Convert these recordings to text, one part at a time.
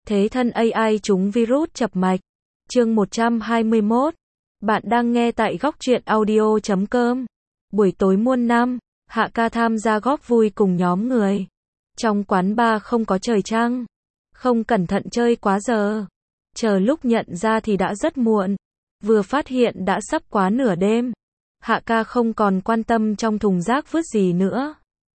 Thế thân AI trúng virus chập mạch. Chương 121. Bạn đang nghe tại góc truyện audio.com. Buổi tối muôn năm, Hạ ca tham gia góp vui cùng nhóm người. Trong quán bar không có trời trăng. Không cẩn thận chơi quá giờ. Chờ lúc nhận ra thì đã rất muộn. Vừa phát hiện đã sắp quá nửa đêm. Hạ ca không còn quan tâm trong thùng rác vứt gì nữa.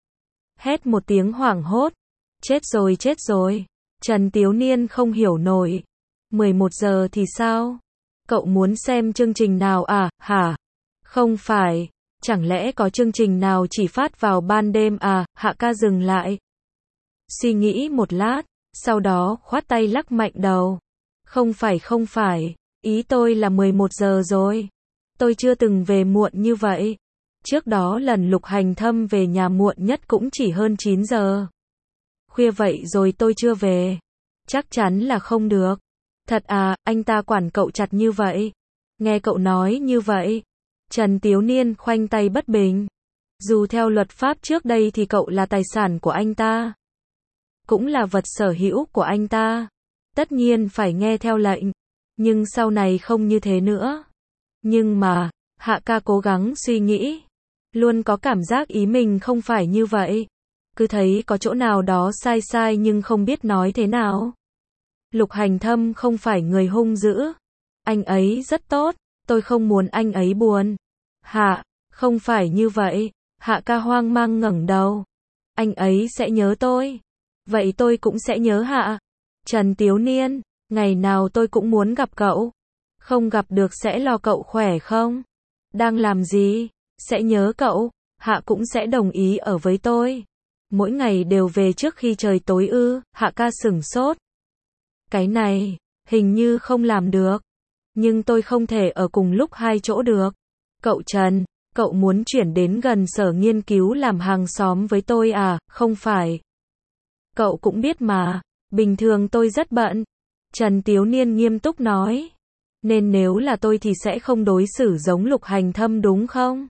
Hét một tiếng hoảng hốt. Chết rồi, chết rồi. Trần Tiếu Niên không hiểu nổi. 11 giờ thì sao? Cậu muốn xem chương trình nào à, hả? Không phải. Chẳng lẽ có chương trình nào chỉ phát vào ban đêm à? Hạ ca dừng lại. Suy nghĩ một lát, sau đó khoát tay lắc mạnh đầu. Không phải. Ý tôi là 11 giờ rồi. Tôi chưa từng về muộn như vậy. Trước đó lần Lục Hành Thâm về nhà muộn nhất cũng chỉ hơn 9 giờ. Khuya vậy rồi tôi chưa về. Chắc chắn là không được. Thật à, anh ta quản cậu chặt như vậy. Nghe cậu nói như vậy. Trần Tiếu Niên khoanh tay bất bình. Dù theo luật pháp trước đây thì cậu là tài sản của anh ta. Cũng là vật sở hữu của anh ta. Tất nhiên phải nghe theo lệnh. Nhưng sau này không như thế nữa. Nhưng mà, Hạ ca cố gắng suy nghĩ. Luôn có cảm giác ý mình không phải như vậy. Cứ thấy có chỗ nào đó sai nhưng không biết nói thế nào. Lục Hành Thâm không phải người hung dữ. Anh ấy rất tốt, tôi không muốn anh ấy buồn. Hạ, không phải như vậy. Hạ ca hoang mang ngẩng đầu. Anh ấy sẽ nhớ tôi. Vậy tôi cũng sẽ nhớ Hạ. Trần Tiếu Niên, ngày nào tôi cũng muốn gặp cậu. Không gặp được sẽ lo cậu khỏe không? Đang làm gì? Sẽ nhớ cậu. Hạ cũng sẽ đồng ý ở với tôi. Mỗi ngày đều về trước khi trời tối ư? Hạ ca sửng sốt. Cái này, hình như không làm được. Nhưng tôi không thể ở cùng lúc hai chỗ được. Cậu Trần, cậu muốn chuyển đến gần sở nghiên cứu làm hàng xóm với tôi à? Không phải. Cậu cũng biết mà, bình thường tôi rất bận. Trần Tiếu Niên nghiêm túc nói. Nên nếu là tôi thì sẽ không đối xử giống Lục Hành Thâm đúng không?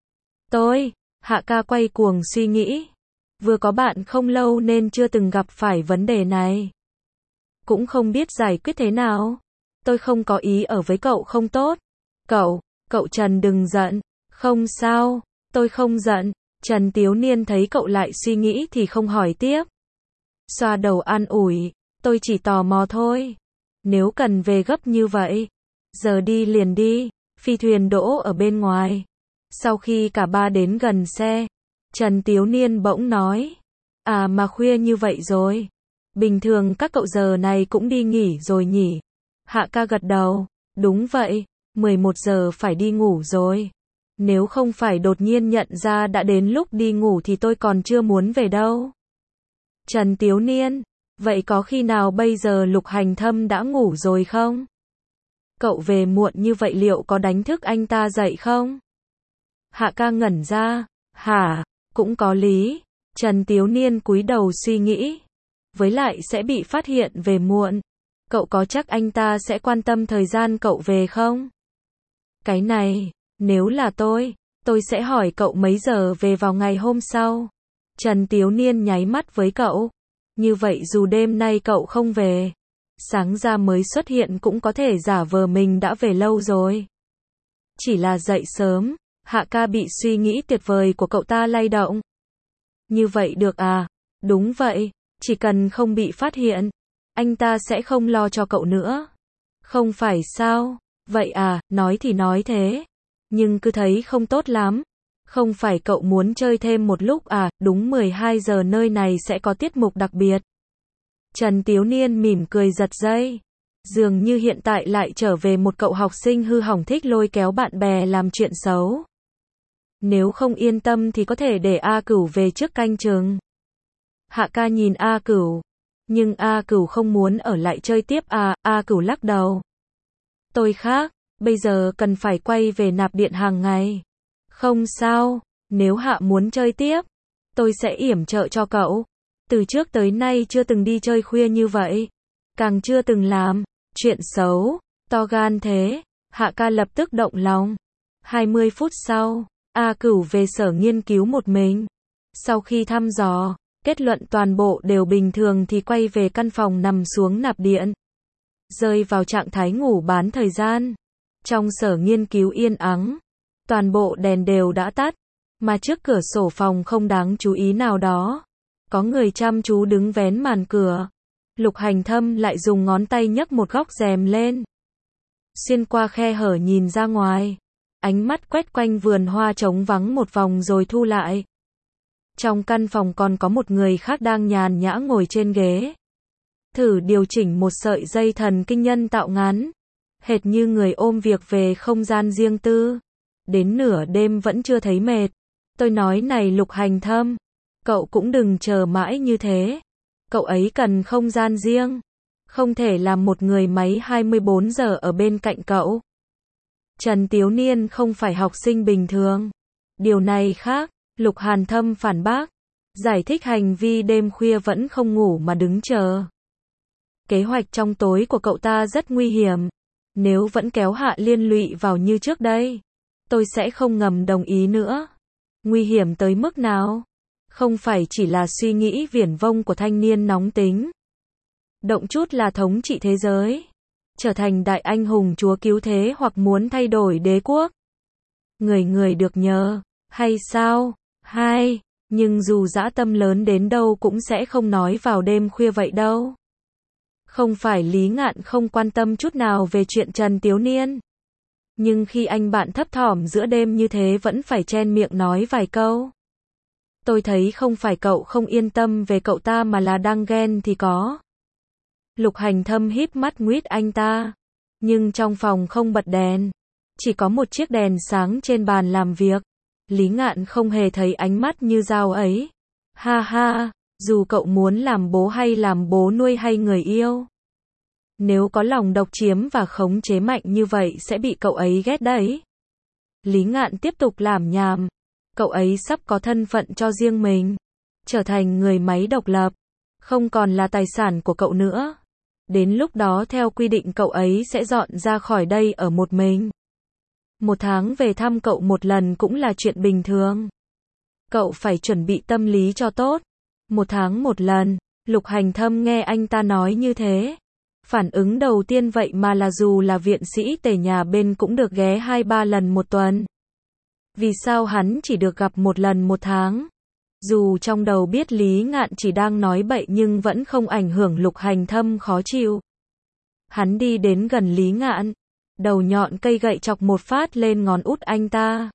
Hạ ca quay cuồng suy nghĩ. Vừa có bạn không lâu nên chưa từng gặp phải vấn đề này. Cũng không biết giải quyết thế nào. Tôi không có ý ở với cậu không tốt. Cậu Trần đừng giận. Không sao, tôi không giận. Trần Tiếu Niên thấy cậu lại suy nghĩ thì không hỏi tiếp. Xoa đầu an ủi. Tôi chỉ tò mò thôi. Nếu cần về gấp như vậy. Giờ đi liền đi. Phi thuyền đỗ ở bên ngoài. Sau khi cả ba đến gần xe. Trần Tiếu Niên bỗng nói. À mà khuya như vậy rồi. Bình thường các cậu giờ này cũng đi nghỉ rồi nhỉ? Hạ ca gật đầu. Đúng vậy, 11 giờ phải đi ngủ rồi. Nếu không phải đột nhiên nhận ra đã đến lúc đi ngủ thì tôi còn chưa muốn về đâu. Trần Tiếu Niên, vậy có khi nào bây giờ Lục Hành Thâm đã ngủ rồi không? Cậu về muộn như vậy liệu có đánh thức anh ta dậy không? Hạ ca ngẩn ra. Hả, cũng có lý. Trần Tiếu Niên cúi đầu suy nghĩ. Với lại sẽ bị phát hiện về muộn. Cậu có chắc anh ta sẽ quan tâm thời gian cậu về không? Cái này, nếu là tôi sẽ hỏi cậu mấy giờ về vào ngày hôm sau. Trần Tiếu Niên nháy mắt với cậu. Như vậy dù đêm nay cậu không về, sáng ra mới xuất hiện cũng có thể giả vờ mình đã về lâu rồi. Chỉ là dậy sớm, Hạ ca bị suy nghĩ tuyệt vời của cậu ta lay động. Như vậy được à? Đúng vậy. Chỉ cần không bị phát hiện, anh ta sẽ không lo cho cậu nữa. Không phải sao? Vậy à, nói thì nói thế. Nhưng cứ thấy không tốt lắm. Không phải cậu muốn chơi thêm một lúc à? Đúng 12 giờ nơi này sẽ có tiết mục đặc biệt. Trần Tiếu Niên mỉm cười giật dây. Dường như hiện tại lại trở về một cậu học sinh hư hỏng thích lôi kéo bạn bè làm chuyện xấu. Nếu không yên tâm thì có thể để A Cửu về trước canh chừng. Hạ ca nhìn A Cửu. Nhưng A Cửu không muốn ở lại chơi tiếp à? A Cửu lắc đầu. Tôi khác, bây giờ cần phải quay về nạp điện hàng ngày. Không sao, nếu Hạ muốn chơi tiếp, tôi sẽ yểm trợ cho cậu. Từ trước tới nay chưa từng đi chơi khuya như vậy. Càng chưa từng làm chuyện xấu, to gan thế. Hạ ca lập tức động lòng. 20 phút sau, A Cửu về sở nghiên cứu một mình. Sau khi thăm dò, Kết luận toàn bộ đều bình thường thì quay về căn phòng nằm xuống nạp điện. Rơi vào trạng thái ngủ bán thời gian. Trong sở nghiên cứu yên ắng. Toàn bộ đèn đều đã tắt. Mà trước cửa sổ phòng không đáng chú ý nào đó. Có người chăm chú đứng vén màn cửa. Lục Hành Thâm lại dùng ngón tay nhấc một góc rèm lên. Xuyên qua khe hở nhìn ra ngoài. Ánh mắt quét quanh vườn hoa trống vắng một vòng rồi thu lại. Trong căn phòng còn có một người khác đang nhàn nhã ngồi trên ghế. Thử điều chỉnh một sợi dây thần kinh nhân tạo ngắn. Hệt như người ôm việc về không gian riêng tư. Đến nửa đêm vẫn chưa thấy mệt. Tôi nói này Lục Hành Thâm. Cậu cũng đừng chờ mãi như thế. Cậu ấy cần không gian riêng. Không thể làm một người máy 24 giờ ở bên cạnh cậu. Trần Tiếu Niên không phải học sinh bình thường. Điều này khác. Lục Hàn Thâm phản bác. Giải thích hành vi đêm khuya vẫn không ngủ mà đứng chờ. Kế hoạch trong tối của cậu ta rất nguy hiểm. Nếu vẫn kéo Hạ liên lụy vào như trước đây, tôi sẽ không ngầm đồng ý nữa. Nguy hiểm tới mức nào? Không phải chỉ là suy nghĩ viển vông của thanh niên nóng tính. Động chút là thống trị thế giới. Trở thành đại anh hùng chúa cứu thế hoặc muốn thay đổi đế quốc. Người người được nhờ, hay sao? Hay, nhưng dù dã tâm lớn đến đâu cũng sẽ không nói vào đêm khuya vậy đâu. Không phải Lý Ngạn không quan tâm chút nào về chuyện Trần Tiếu Niên. Nhưng khi anh bạn thấp thỏm giữa đêm như thế vẫn phải chen miệng nói vài câu. Tôi thấy không phải cậu không yên tâm về cậu ta mà là đang ghen thì có. Lục Hành Thâm híp mắt nguyết anh ta. Nhưng trong phòng không bật đèn. Chỉ có một chiếc đèn sáng trên bàn làm việc. Lý Ngạn không hề thấy ánh mắt như dao ấy. Ha ha, dù cậu muốn làm bố hay làm bố nuôi hay người yêu. Nếu có lòng độc chiếm và khống chế mạnh như vậy sẽ bị cậu ấy ghét đấy. Lý Ngạn tiếp tục lảm nhảm. Cậu ấy sắp có thân phận cho riêng mình. Trở thành người máy độc lập. Không còn là tài sản của cậu nữa. Đến lúc đó theo quy định cậu ấy sẽ dọn ra khỏi đây ở một mình. 1 tháng về thăm cậu một lần cũng là chuyện bình thường. Cậu phải chuẩn bị tâm lý cho tốt. 1 tháng một lần. Lục Hành Thâm nghe anh ta nói như thế. Phản ứng đầu tiên vậy mà là dù là viện sĩ tề nhà bên cũng được ghé 2-3 lần một tuần. Vì sao hắn chỉ được gặp 1 lần 1 tháng? Dù trong đầu biết Lý Ngạn chỉ đang nói bậy nhưng vẫn không ảnh hưởng Lục Hành Thâm khó chịu. Hắn đi đến gần Lý Ngạn. Đầu nhọn cây gậy chọc một phát lên ngón út anh ta.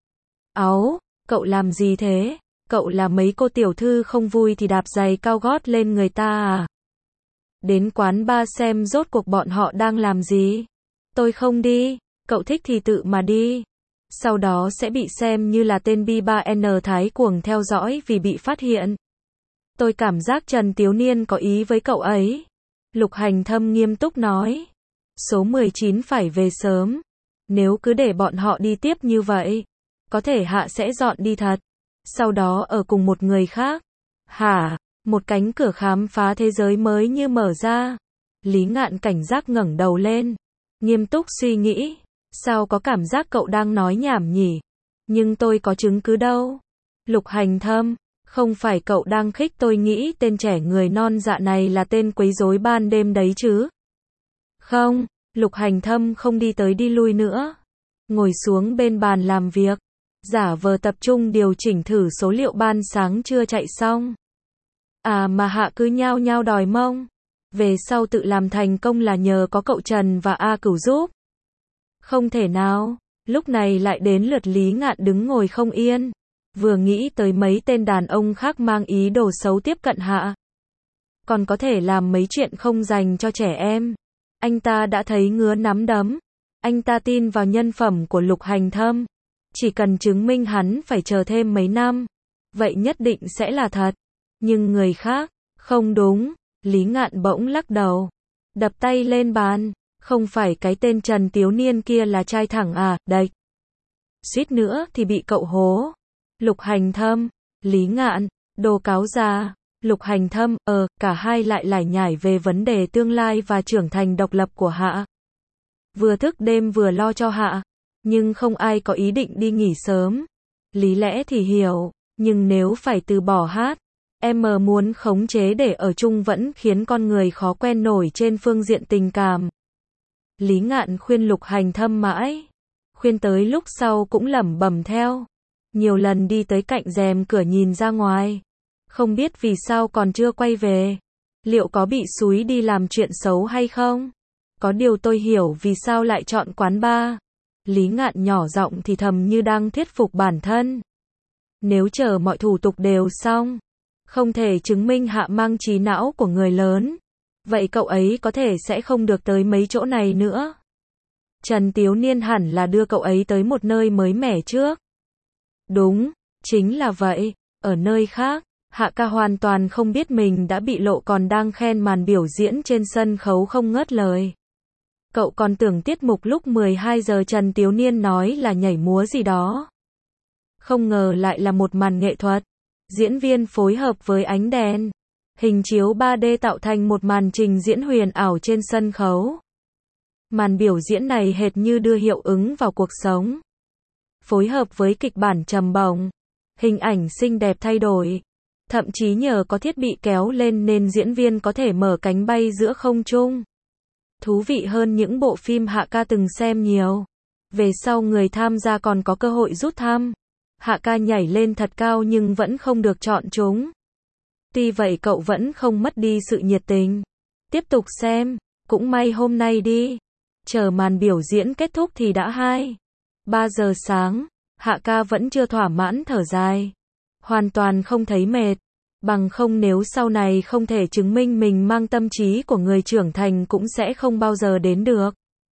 Áu, cậu làm gì thế? Cậu là mấy cô tiểu thư không vui thì đạp giày cao gót lên người ta à? Đến quán bar xem rốt cuộc bọn họ đang làm gì? Tôi không đi, cậu thích thì tự mà đi. Sau đó sẽ bị xem như là tên B3N thái cuồng theo dõi vì bị phát hiện. Tôi cảm giác Trần Tiếu Niên có ý với cậu ấy. Lục Hành Thâm nghiêm túc nói. Số 19 phải về sớm. Nếu cứ để bọn họ đi tiếp như vậy, có thể Hạ sẽ dọn đi thật. Sau đó ở cùng một người khác. Hả? Một cánh cửa khám phá thế giới mới như mở ra. Lý Ngạn cảnh giác ngẩng đầu lên. Nghiêm túc suy nghĩ. Sao có cảm giác cậu đang nói nhảm nhỉ? Nhưng tôi có chứng cứ đâu. Lục Hành Thâm, không phải cậu đang khích tôi nghĩ tên trẻ người non dạ này là tên quấy rối ban đêm đấy chứ? Không, Lục Hành Thâm không đi tới đi lui nữa. Ngồi xuống bên bàn làm việc. Giả vờ tập trung điều chỉnh thử số liệu ban sáng chưa chạy xong. À mà Hạ cứ nhao nhao đòi mông. Về sau tự làm thành công là nhờ có cậu Trần và A Cửu giúp. Không thể nào. Lúc này lại đến lượt Lý Ngạn đứng ngồi không yên. Vừa nghĩ tới mấy tên đàn ông khác mang ý đồ xấu tiếp cận Hạ. Còn có thể làm mấy chuyện không dành cho trẻ em. Anh ta đã thấy ngứa nắm đấm. Anh ta tin vào nhân phẩm của Lục Hành Thâm. Chỉ cần chứng minh hắn phải chờ thêm mấy năm. Vậy nhất định sẽ là thật. Nhưng người khác, không đúng. Lý Ngạn bỗng lắc đầu. Đập tay lên bàn. Không phải cái tên Trần Tiếu Niên kia là trai thẳng à, đệch. Suýt nữa thì bị cậu hố. Lục Hành Thâm, Lý Ngạn, đồ cáo già. Lục Hành Thâm, cả hai lại lải nhải về vấn đề tương lai và trưởng thành độc lập của Hạ. Vừa thức đêm vừa lo cho Hạ. Nhưng không ai có ý định đi nghỉ sớm. Lý lẽ thì hiểu, nhưng nếu phải từ bỏ hát, Em muốn khống chế để ở chung vẫn khiến con người khó quen nổi trên phương diện tình cảm. Lý Ngạn khuyên Lục Hành Thâm mãi. Khuyên tới lúc sau cũng lẩm bẩm theo. Nhiều lần đi tới cạnh rèm cửa nhìn ra ngoài. Không biết vì sao còn chưa quay về. Liệu có bị xúi đi làm chuyện xấu hay không? Có điều tôi hiểu vì sao lại chọn quán bar. Lý Ngạn nhỏ giọng thì thầm như đang thuyết phục bản thân. Nếu chờ mọi thủ tục đều xong, không thể chứng minh hạ mang trí não của người lớn, vậy cậu ấy có thể sẽ không được tới mấy chỗ này nữa. Trần Tiếu Niên hẳn là đưa cậu ấy tới một nơi mới mẻ trước. Đúng, chính là vậy. Ở nơi khác, Hạ ca hoàn toàn không biết mình đã bị lộ còn đang khen màn biểu diễn trên sân khấu không ngớt lời. Cậu còn tưởng tiết mục lúc 12 giờ Trần Tiếu Niên nói là nhảy múa gì đó. Không ngờ lại là một màn nghệ thuật. Diễn viên phối hợp với ánh đèn, hình chiếu 3D tạo thành một màn trình diễn huyền ảo trên sân khấu. Màn biểu diễn này hệt như đưa hiệu ứng vào cuộc sống. Phối hợp với kịch bản trầm bổng, hình ảnh xinh đẹp thay đổi. Thậm chí nhờ có thiết bị kéo lên nên diễn viên có thể mở cánh bay giữa không trung. Thú vị hơn những bộ phim Hạ ca từng xem nhiều. Về sau người tham gia còn có cơ hội rút thăm. Hạ ca nhảy lên thật cao nhưng vẫn không được chọn chúng. Tuy vậy cậu vẫn không mất đi sự nhiệt tình. Tiếp tục xem, cũng may hôm nay đi. Chờ màn biểu diễn kết thúc thì đã 2-3 giờ sáng, Hạ ca vẫn chưa thỏa mãn thở dài. Hoàn toàn không thấy mệt. Bằng không nếu sau này không thể chứng minh mình mang tâm trí của người trưởng thành cũng sẽ không bao giờ đến được.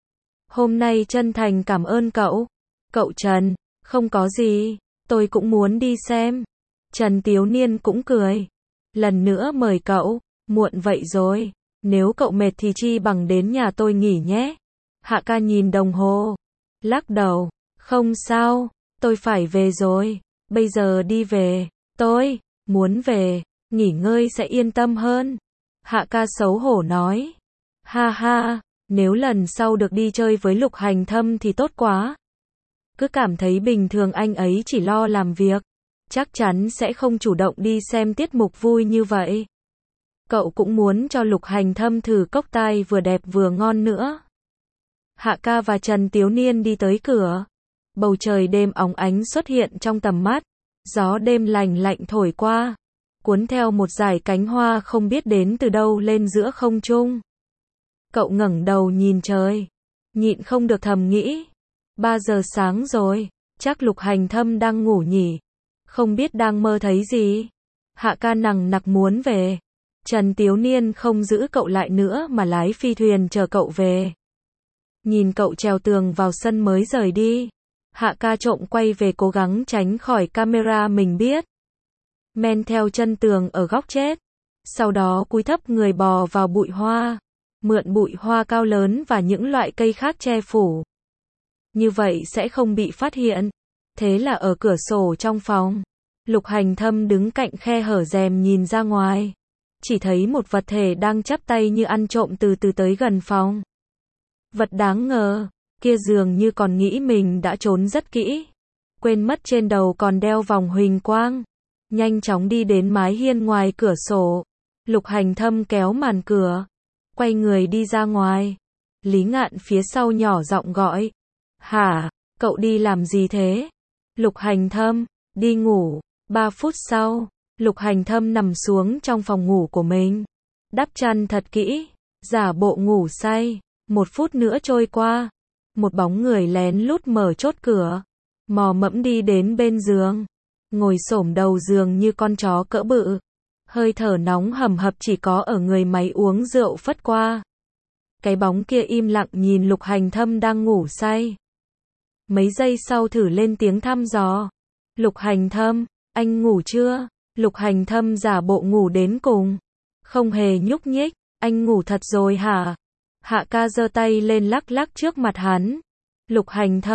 Hôm nay chân thành cảm ơn cậu. Cậu Trần, không có gì, tôi cũng muốn đi xem. Trần Tiếu Niên cũng cười. Lần nữa mời cậu, muộn vậy rồi. Nếu cậu mệt thì chi bằng đến nhà tôi nghỉ nhé. Hạ ca nhìn đồng hồ. Lắc đầu, không sao, tôi phải về rồi. Bây giờ đi về, tôi muốn về, nghỉ ngơi sẽ yên tâm hơn. Hạ ca xấu hổ nói. Ha ha, nếu lần sau được đi chơi với Lục Hành Thâm thì tốt quá. Cứ cảm thấy bình thường anh ấy chỉ lo làm việc, chắc chắn sẽ không chủ động đi xem tiết mục vui như vậy. Cậu cũng muốn cho Lục Hành Thâm thử cốc tai vừa đẹp vừa ngon nữa. Hạ ca và Trần Tiếu Niên đi tới cửa. Bầu trời đêm óng ánh xuất hiện trong tầm mắt. Gió đêm lành lạnh thổi qua, cuốn theo một dải cánh hoa không biết đến từ đâu lên giữa không trung. Cậu ngẩng đầu nhìn trời, nhịn không được thầm nghĩ. 3 giờ sáng rồi, chắc Lục Hành Thâm đang ngủ nhỉ. Không biết đang mơ thấy gì. Hạ ca nằng nặc muốn về. Trần Tiếu Niên không giữ cậu lại nữa mà lái phi thuyền chờ cậu về. Nhìn cậu trèo tường vào sân mới rời đi. Hạ ca trộm quay về cố gắng tránh khỏi camera mình biết. Men theo chân tường ở góc chết. Sau đó cúi thấp người bò vào bụi hoa. Mượn bụi hoa cao lớn và những loại cây khác che phủ. Như vậy sẽ không bị phát hiện. Thế là ở cửa sổ trong phòng, Lục Hành Thâm đứng cạnh khe hở rèm nhìn ra ngoài. Chỉ thấy một vật thể đang chắp tay như ăn trộm từ từ tới gần phòng. Vật đáng ngờ, kia dường như còn nghĩ mình đã trốn rất kỹ. Quên mất trên đầu còn đeo vòng huỳnh quang. Nhanh chóng đi đến mái hiên ngoài cửa sổ. Lục Hành Thâm kéo màn cửa. Quay người đi ra ngoài. Lý Ngạn phía sau nhỏ giọng gọi. Hả, cậu đi làm gì thế? Lục Hành Thâm, đi ngủ. 3 phút sau, Lục Hành Thâm nằm xuống trong phòng ngủ của mình. Đắp chăn thật kỹ, giả bộ ngủ say. 1 phút nữa trôi qua. Một bóng người lén lút mở chốt cửa. Mò mẫm đi đến bên giường. Ngồi xổm đầu giường như con chó cỡ bự. Hơi thở nóng hầm hập chỉ có ở người máy uống rượu phất qua. Cái bóng kia im lặng nhìn Lục Hành Thâm đang ngủ say. Mấy giây sau thử lên tiếng thăm dò. Lục Hành Thâm, anh ngủ chưa? Lục Hành Thâm giả bộ ngủ đến cùng. Không hề nhúc nhích, anh ngủ thật rồi hả? Hạ ca giơ tay lên lắc lắc trước mặt hắn. Lục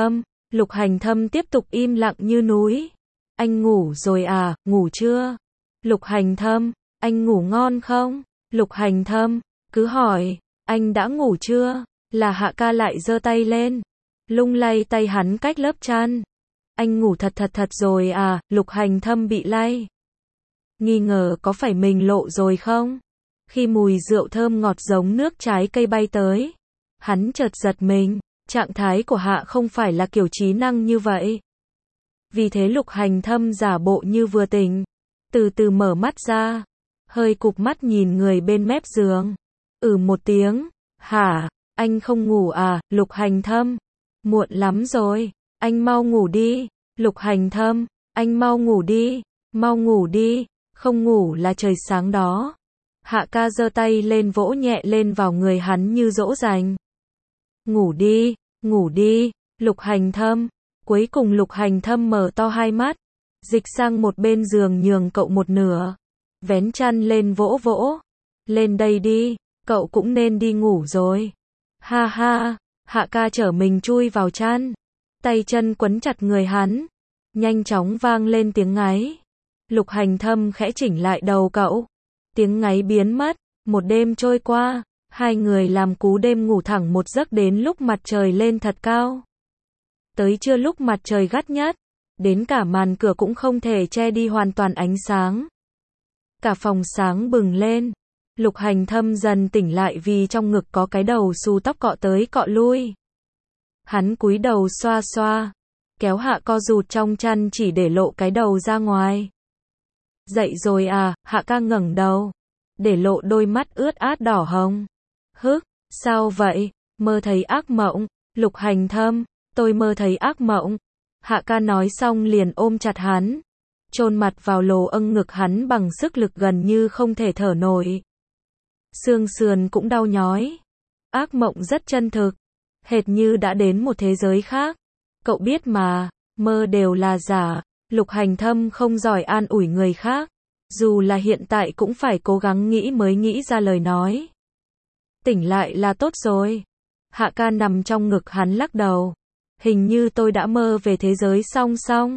Hành Thâm tiếp tục im lặng như núi. Anh ngủ rồi à, ngủ chưa? Lục Hành Thâm, anh ngủ ngon không? Lục Hành Thâm, cứ hỏi, anh đã ngủ chưa? Là Hạ ca lại giơ tay lên. Lung lay tay hắn cách lớp chăn. Anh ngủ thật rồi à, Lục Hành Thâm bị lay. nghi ngờ có phải mình lộ rồi không? Khi mùi rượu thơm ngọt giống nước trái cây bay tới, hắn chợt giật mình, trạng thái của Hạ không phải là kiểu trí năng như vậy. Vì thế Lục Hành Thâm giả bộ như vừa tỉnh, từ từ mở mắt ra, hơi cụp mắt nhìn người bên mép giường. Một tiếng, hả, anh không ngủ à, Lục Hành Thâm, muộn lắm rồi, anh mau ngủ đi, Lục Hành Thâm, anh mau ngủ đi, không ngủ là trời sáng đó. Hạ ca giơ tay lên vỗ nhẹ lên vào người hắn như dỗ dành. Ngủ đi, Lục Hành Thâm. Cuối cùng Lục Hành Thâm mở to hai mắt, dịch sang một bên giường nhường cậu một nửa, vén chăn lên vỗ vỗ. Lên đây đi, cậu cũng nên đi ngủ rồi. Ha ha, Hạ ca chở mình chui vào chăn, tay chân quấn chặt người hắn, nhanh chóng vang lên tiếng ngáy. Lục Hành Thâm khẽ chỉnh lại đầu cậu, tiếng ngáy biến mất, một đêm trôi qua, hai người làm cú đêm ngủ thẳng một giấc đến lúc mặt trời lên thật cao. Tới trưa lúc mặt trời gắt nhất, đến cả màn cửa cũng không thể che đi hoàn toàn ánh sáng. Cả phòng sáng bừng lên, Lục Hành Thâm dần tỉnh lại vì trong ngực có cái đầu xù tóc cọ tới cọ lui. Hắn cúi đầu xoa xoa, kéo Hạ co rụt trong chăn chỉ để lộ cái đầu ra ngoài. Dậy rồi à, Hạ ca ngẩng đầu, để lộ đôi mắt ướt át đỏ hồng. Sao vậy, mơ thấy ác mộng, Lục Hành Thâm, tôi mơ thấy ác mộng. Hạ ca nói xong liền ôm chặt hắn, chôn mặt vào lồ âng ngực hắn bằng sức lực gần như không thể thở nổi. Xương sườn cũng đau nhói. Ác mộng rất chân thực, hệt như đã đến một thế giới khác. Cậu biết mà, mơ đều là giả. Lục Hành Thâm không giỏi an ủi người khác, dù là hiện tại cũng phải cố gắng nghĩ mới nghĩ ra lời nói. Tỉnh lại là tốt rồi. Hạ ca nằm trong ngực hắn lắc đầu. Hình như tôi đã mơ về thế giới song song.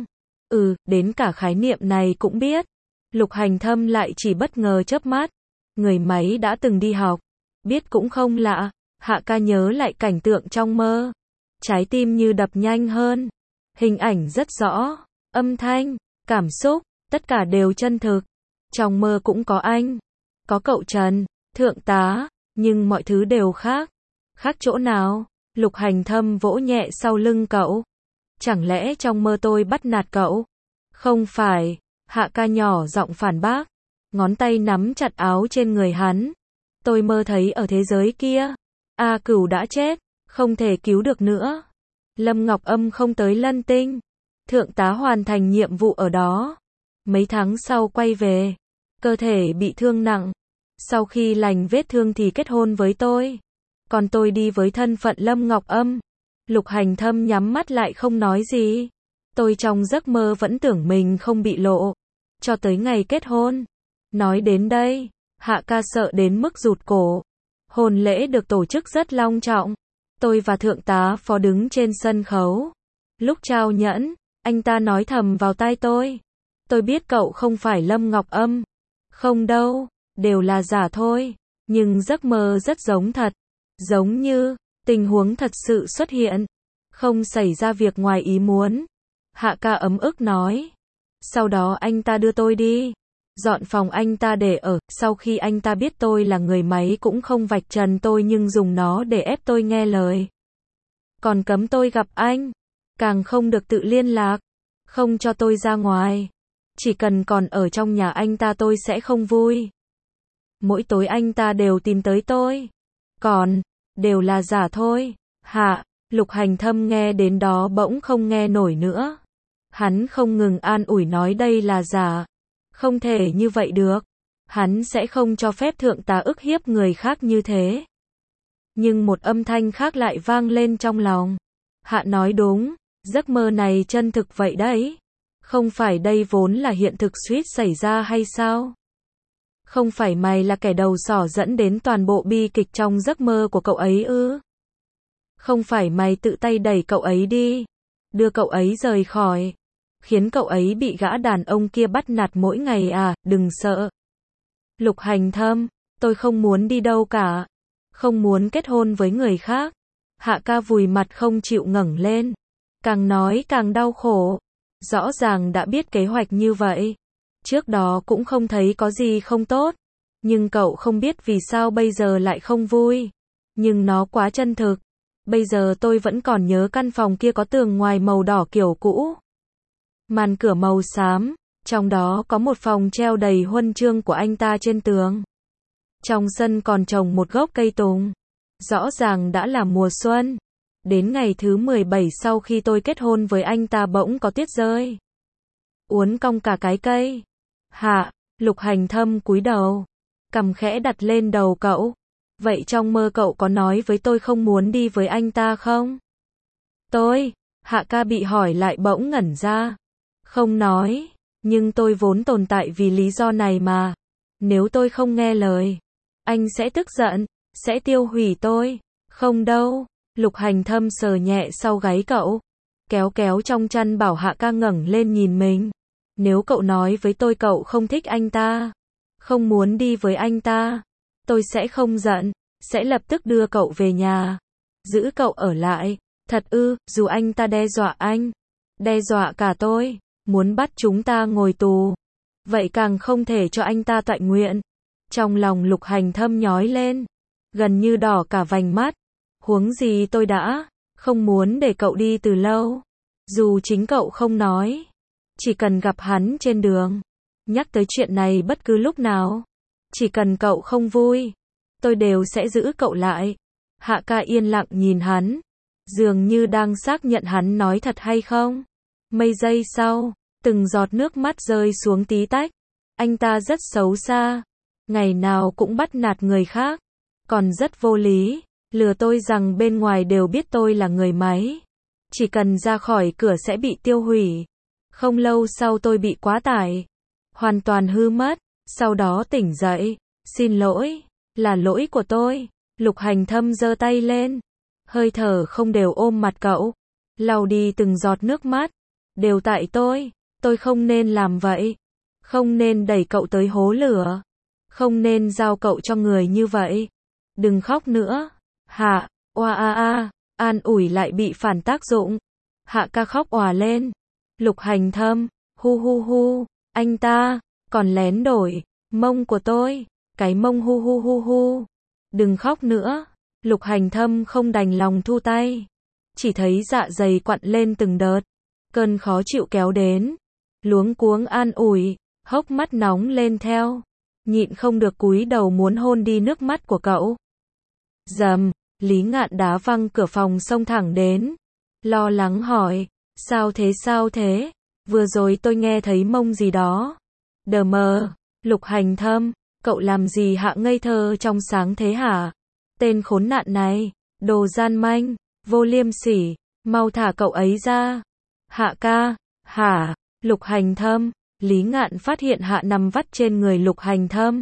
Đến cả khái niệm này cũng biết. Lục Hành Thâm lại chỉ bất ngờ chớp mắt. Người máy đã từng đi học, biết cũng không lạ. Hạ ca nhớ lại cảnh tượng trong mơ, trái tim như đập nhanh hơn. Hình ảnh rất rõ, âm thanh, cảm xúc, tất cả đều chân thực. Trong mơ cũng có anh, có cậu Trần, thượng tá, nhưng mọi thứ đều khác. Khác chỗ nào? Lục Hành Thâm vỗ nhẹ sau lưng cậu. Chẳng lẽ trong mơ tôi bắt nạt cậu? Không phải, Hạ ca nhỏ giọng phản bác, ngón tay nắm chặt áo trên người hắn. Tôi mơ thấy ở thế giới kia, A Cửu đã chết, không thể cứu được nữa. Lâm Ngọc Âm không tới Lân Tinh, thượng tá hoàn thành nhiệm vụ ở đó. Mấy tháng sau quay về, cơ thể bị thương nặng. Sau khi lành vết thương thì kết hôn với tôi. Còn tôi đi với thân phận Lâm Ngọc Âm. Lục Hành Thâm nhắm mắt lại không nói gì. Tôi trong giấc mơ vẫn tưởng mình không bị lộ. Cho tới ngày kết hôn. Nói đến đây, Hạ ca sợ đến mức rụt cổ. Hôn lễ được tổ chức rất long trọng. Tôi và thượng tá phó đứng trên sân khấu. Lúc trao nhẫn, anh ta nói thầm vào tai tôi. Tôi biết cậu không phải Lâm Ngọc Âm. Không đâu, đều là giả thôi. Nhưng giấc mơ rất giống thật. Giống như, tình huống thật sự xuất hiện. Không xảy ra việc ngoài ý muốn. Hạ ca ấm ức nói. Sau đó anh ta đưa tôi đi. Dọn phòng anh ta để ở. Sau khi anh ta biết tôi là người máy cũng không vạch trần tôi nhưng dùng nó để ép tôi nghe lời. Còn cấm tôi gặp anh. Càng không được tự liên lạc. Không cho tôi ra ngoài. Chỉ cần còn ở trong nhà anh ta tôi sẽ không vui. Mỗi tối anh ta đều tìm tới tôi. Còn, đều là giả thôi. Hạ, Lục Hành Thâm nghe đến đó bỗng không nghe nổi nữa. Hắn không ngừng an ủi nói đây là giả. Không thể như vậy được. Hắn sẽ không cho phép thượng tá ức hiếp người khác như thế. Nhưng một âm thanh khác lại vang lên trong lòng. Hạ nói đúng, giấc mơ này chân thực vậy đấy. Không phải đây vốn là hiện thực suýt xảy ra hay sao? Không phải mày là kẻ đầu sỏ dẫn đến toàn bộ bi kịch trong giấc mơ của cậu ấy ư? Không phải mày tự tay đẩy cậu ấy đi, đưa cậu ấy rời khỏi, khiến cậu ấy bị gã đàn ông kia bắt nạt mỗi ngày à? Đừng sợ. Lục Hành Thâm, tôi không muốn đi đâu cả. Không muốn kết hôn với người khác. Hạ ca vùi mặt không chịu ngẩng lên. Càng nói càng đau khổ. Rõ ràng đã biết kế hoạch như vậy. Trước đó cũng không thấy có gì không tốt. Nhưng cậu không biết vì sao bây giờ lại không vui. Nhưng nó quá chân thực. Bây giờ tôi vẫn còn nhớ căn phòng kia có tường ngoài màu đỏ kiểu cũ. Màn cửa màu xám, trong đó có một phòng treo đầy huân chương của anh ta trên tường. Trong sân còn trồng một gốc cây tùng. Rõ ràng đã là mùa xuân. Đến ngày thứ 17 sau khi tôi kết hôn với anh ta bỗng có tuyết rơi. Uốn cong cả cái cây. Hạ, Lục Hành Thâm cúi đầu. Cằm khẽ đặt lên đầu cậu. Vậy trong mơ cậu có nói với tôi không muốn đi với anh ta không? Hạ ca bị hỏi lại bỗng ngẩn ra. Không nói, nhưng tôi vốn tồn tại vì lý do này mà. Nếu tôi không nghe lời, anh sẽ tức giận, sẽ tiêu hủy tôi. Không đâu, Lục Hành Thâm sờ nhẹ sau gáy cậu. Kéo kéo trong chăn bảo Hạ ca ngẩng lên nhìn mình. Nếu cậu nói với tôi cậu không thích anh ta, không muốn đi với anh ta, tôi sẽ không giận, sẽ lập tức đưa cậu về nhà. Giữ cậu ở lại. Thật ư? Dù anh ta đe dọa anh, đe dọa cả tôi, muốn bắt chúng ta ngồi tù, vậy càng không thể cho anh ta toại nguyện. Trong lòng Lục Hành Thâm nhói lên, gần như đỏ cả vành mắt. Huống gì tôi đã không muốn để cậu đi từ lâu. Dù chính cậu không nói, chỉ cần gặp hắn trên đường, nhắc tới chuyện này bất cứ lúc nào, chỉ cần cậu không vui, tôi đều sẽ giữ cậu lại. Hạ ca yên lặng nhìn hắn, dường như đang xác nhận hắn nói thật hay không. Mấy giây sau, từng giọt nước mắt rơi xuống tí tách. Anh ta rất xấu xa, ngày nào cũng bắt nạt người khác, còn rất vô lý, lừa tôi rằng bên ngoài đều biết tôi là người máy. Chỉ cần ra khỏi cửa sẽ bị tiêu hủy. Không lâu sau tôi bị quá tải, hoàn toàn hư mất, sau đó tỉnh dậy. Xin lỗi, là lỗi của tôi. Lục Hành Thâm giơ tay lên, hơi thở không đều ôm mặt cậu, lau đi từng giọt nước mắt. Đều tại tôi không nên làm vậy. Không nên đẩy cậu tới hố lửa. Không nên giao cậu cho người như vậy. Đừng khóc nữa. Hạ, an ủi lại bị phản tác dụng. Hạ ca khóc òa lên. Lục Hành Thâm, hu, anh ta còn lén đổi mông của tôi, cái mông hu. Đừng khóc nữa. Lục Hành Thâm không đành lòng thu tay, chỉ thấy dạ dày quặn lên từng đợt, cơn khó chịu kéo đến, luống cuống an ủi, hốc mắt nóng lên theo, nhịn không được cúi đầu muốn hôn đi nước mắt của cậu. Dầm, Lý Ngạn đá văng cửa phòng xông thẳng đến, lo lắng hỏi, sao thế, vừa rồi tôi nghe thấy mông gì đó. Đờ mờ. Lục Hành Thâm, cậu làm gì Hạ ngây thơ trong sáng thế hả? Tên khốn nạn này, đồ gian manh, vô liêm sỉ, mau thả cậu ấy ra. Hạ ca, hả? Lục Hành Thâm, Lý Ngạn phát hiện Hạ nằm vắt trên người Lục Hành Thâm.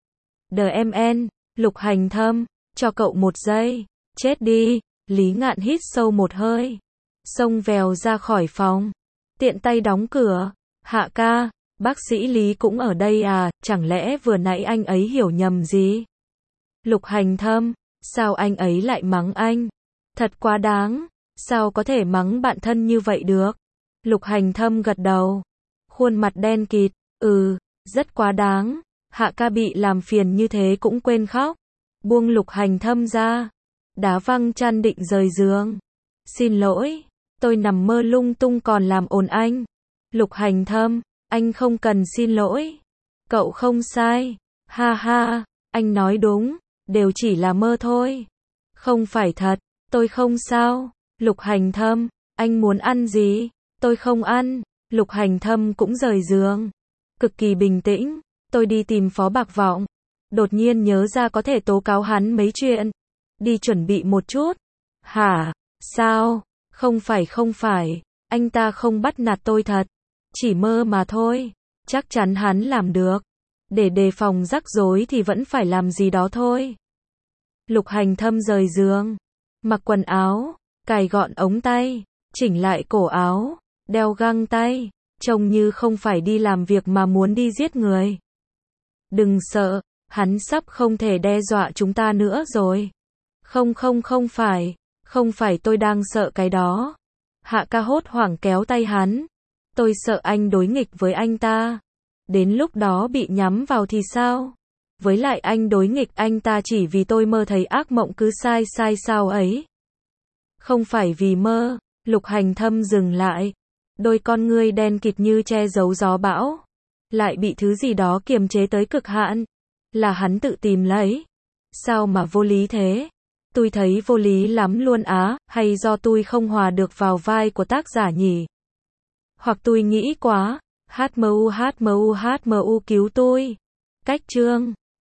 DMN, Lục Hành Thâm, cho cậu một giây, chết đi. Lý Ngạn hít sâu một hơi, xông vèo ra khỏi phòng, tiện tay đóng cửa. Hạ ca, bác sĩ Lý cũng ở đây à, chẳng lẽ vừa nãy anh ấy hiểu nhầm gì? Lục Hành Thâm, sao anh ấy lại mắng anh? Thật quá đáng, sao có thể mắng bạn thân như vậy được? Lục Hành Thâm gật đầu, khuôn mặt đen kịt, rất quá đáng. Hạ ca bị làm phiền như thế cũng quên khóc, buông Lục Hành Thâm ra, đá văng chăn định rời giường. Xin lỗi, tôi nằm mơ lung tung còn làm ồn anh. Lục Hành Thâm, anh không cần xin lỗi, cậu không sai. Ha, anh nói đúng, đều chỉ là mơ thôi, không phải thật, tôi không sao. Lục Hành Thâm, anh muốn ăn gì? Tôi không ăn. Lục Hành Thâm cũng rời giường, cực kỳ bình tĩnh. Tôi đi tìm Phó Bạc Vọng, đột nhiên nhớ ra có thể tố cáo hắn mấy chuyện, đi chuẩn bị một chút. Hả? Sao? Không phải, anh ta không bắt nạt tôi thật, chỉ mơ mà thôi, chắc chắn hắn làm được. Để đề phòng rắc rối thì vẫn phải làm gì đó thôi. Lục Hành Thâm rời giường, mặc quần áo, cài gọn ống tay, chỉnh lại cổ áo, đeo găng tay, trông như không phải đi làm việc mà muốn đi giết người. Đừng sợ, hắn sắp không thể đe dọa chúng ta nữa rồi. Không phải tôi đang sợ cái đó. Hạ ca hốt hoảng kéo tay hắn. Tôi sợ anh đối nghịch với anh ta. đến lúc đó bị nhắm vào thì sao? Với lại anh đối nghịch anh ta chỉ vì tôi mơ thấy ác mộng cứ sai sai sao ấy. Không phải vì mơ. Lục Hành Thâm dừng lại. Đôi con ngươi đen kịt như che giấu gió bão. Lại bị thứ gì đó kiềm chế tới cực hạn. Là hắn tự tìm lấy. Sao mà vô lý thế? Tôi thấy vô lý lắm luôn á, hay do tôi không hòa được vào vai của tác giả nhỉ? Hoặc tôi nghĩ quá. HMU HMU HMU cứu tôi. Cách chương